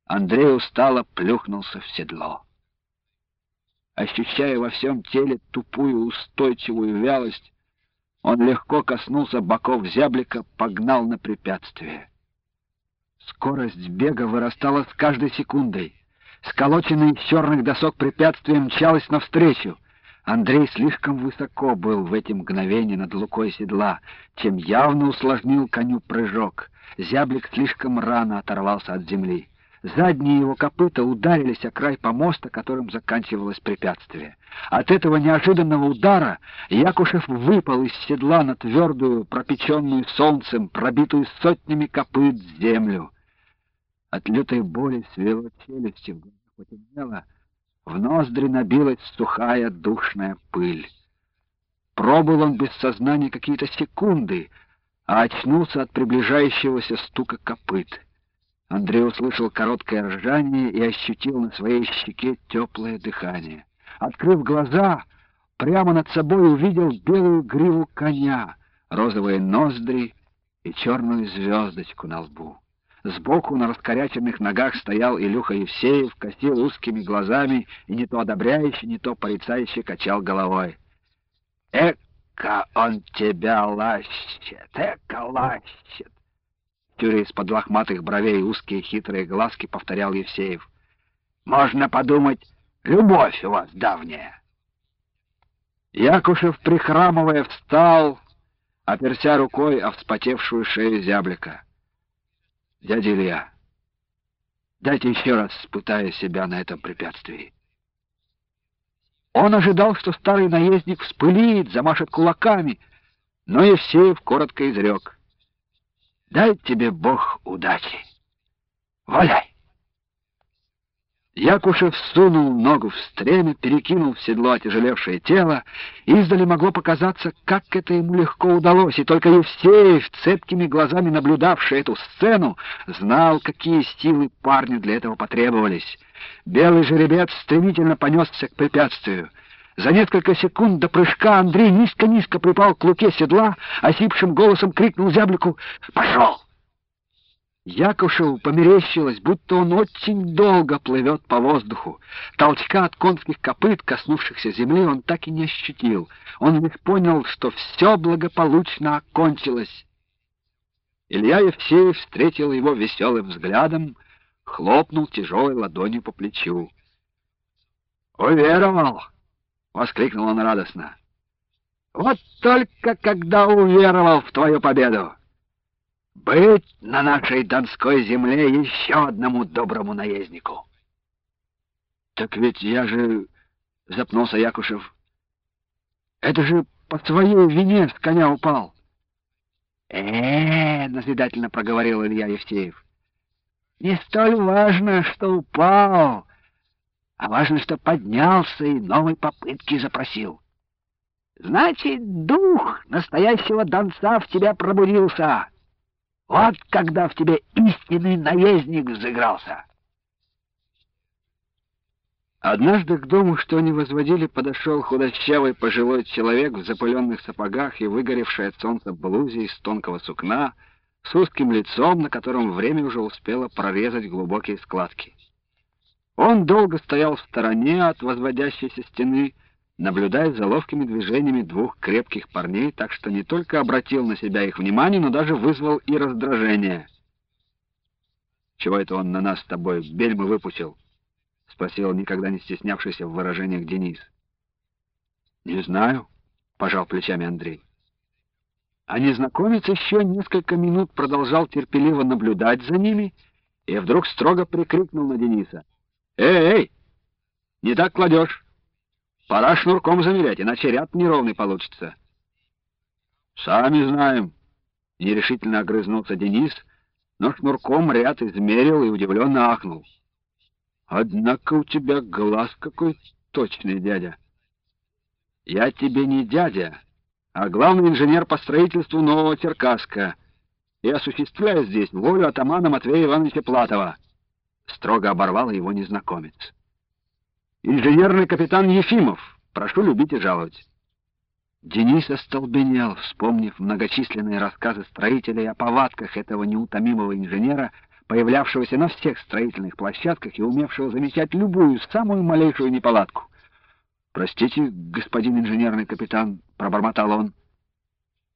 Андрей устало плюхнулся в седло. Ощущая во всем теле тупую устойчивую вялость, он легко коснулся боков зяблика, погнал на препятствие. Скорость бега вырастала с каждой секундой. Сколоченное из черных досок препятствие мчалось навстречу. Андрей слишком высоко был в эти мгновения над лукой седла, чем явно усложнил коню прыжок. Зяблик слишком рано оторвался от земли. Задние его копыта ударились о край помоста, которым заканчивалось препятствие. От этого неожиданного удара Якушев выпал из седла на твердую, пропеченную солнцем, пробитую сотнями копыт землю. От лютой боли свело челюсти, в глазах потемнело, в ноздри набилась сухая душная пыль. Пробыл он без сознания какие-то секунды, а очнулся от приближающегося стука копыт. Андрей услышал короткое ржание и ощутил на своей щеке теплое дыхание. Открыв глаза, прямо над собой увидел белую гриву коня, розовые ноздри и черную звездочку на лбу. Сбоку на раскоряченных ногах стоял Илюха Евсеев, косил узкими глазами и не то одобряюще, не то порицающе качал головой. «Эка он тебя лащет, эка лащет!» Тюря из-под лохматых бровей узкие хитрые глазки повторял Евсеев. «Можно подумать, любовь у вас давняя!» Якушев, прихрамывая, встал, оперся рукой о вспотевшую шею зяблика. «Дядя Илья, дайте еще раз испытаю себя на этом препятствии». Он ожидал, что старый наездник вспылит, замашет кулаками, но Евсеев коротко изрек: «Дай тебе Бог удачи. Валяй!» Якушев сунул ногу в стремя, перекинул в седло отяжелевшее тело. Издали могло показаться, как это ему легко удалось, и только Евсеев, цепкими глазами наблюдавший эту сцену, знал, какие силы парню для этого потребовались. Белый жеребец стремительно понесся к препятствию. За несколько секунд до прыжка Андрей низко-низко припал к луке седла, осипшим голосом крикнул зяблику: «Пошел!» Якушеву померещилось, будто он очень долго плывет по воздуху. Толчка от конских копыт, коснувшихся земли, он так и не ощутил. Он лишь понял, что все благополучно окончилось. Илья Евсеев встретил его веселым взглядом, хлопнул тяжелой ладонью по плечу. «Уверовал!» — воскликнул он радостно. «Вот только когда уверовал в твою победу! Быть на нашей Донской земле еще одному доброму наезднику!» «Так ведь я же...» — запнулся Якушев. «Это же по своей вине с коня упал!» Назидательно проговорил Илья Евсеев. «Не столь важно, что упал, а важно, что поднялся и новой попытки запросил. Значит, дух настоящего донца в тебя пробудился. Вот когда в тебе истинный наездник взыгрался». Однажды к дому, что они возводили, подошел худощавый пожилой человек в запыленных сапогах и выгоревшей от солнца блузе из тонкого сукна, с узким лицом, на котором время уже успело прорезать глубокие складки. Он долго стоял в стороне от возводящейся стены, наблюдая за ловкими движениями двух крепких парней, так что не только обратил на себя их внимание, но даже вызвал и раздражение. «Чего это он на нас с тобой бельмы выпустил?» — спросил никогда не стеснявшийся в выражениях Денис. «Не знаю», — пожал плечами Андрей. А незнакомец еще несколько минут продолжал терпеливо наблюдать за ними и вдруг строго прикрикнул на Дениса: «Эй, не так кладешь! Пора шнурком замерять, иначе ряд неровный получится». «Сами знаем», — нерешительно огрызнулся Денис, но шнурком ряд измерил и удивленно ахнул. «Однако у тебя глаз какой точный, дядя». «Я тебе не дядя, а главный инженер по строительству Нового Черкасска и осуществляю здесь волю атамана Матвея Ивановича Платова», — строго оборвал его незнакомец. «Инженерный капитан Ефимов, прошу любить и жаловать». Денис остолбенел, вспомнив многочисленные рассказы строителей о повадках этого неутомимого инженера, появлявшегося на всех строительных площадках и умевшего замечать любую, самую малейшую неполадку. «Простите, господин инженерный капитан», — пробормотал он, —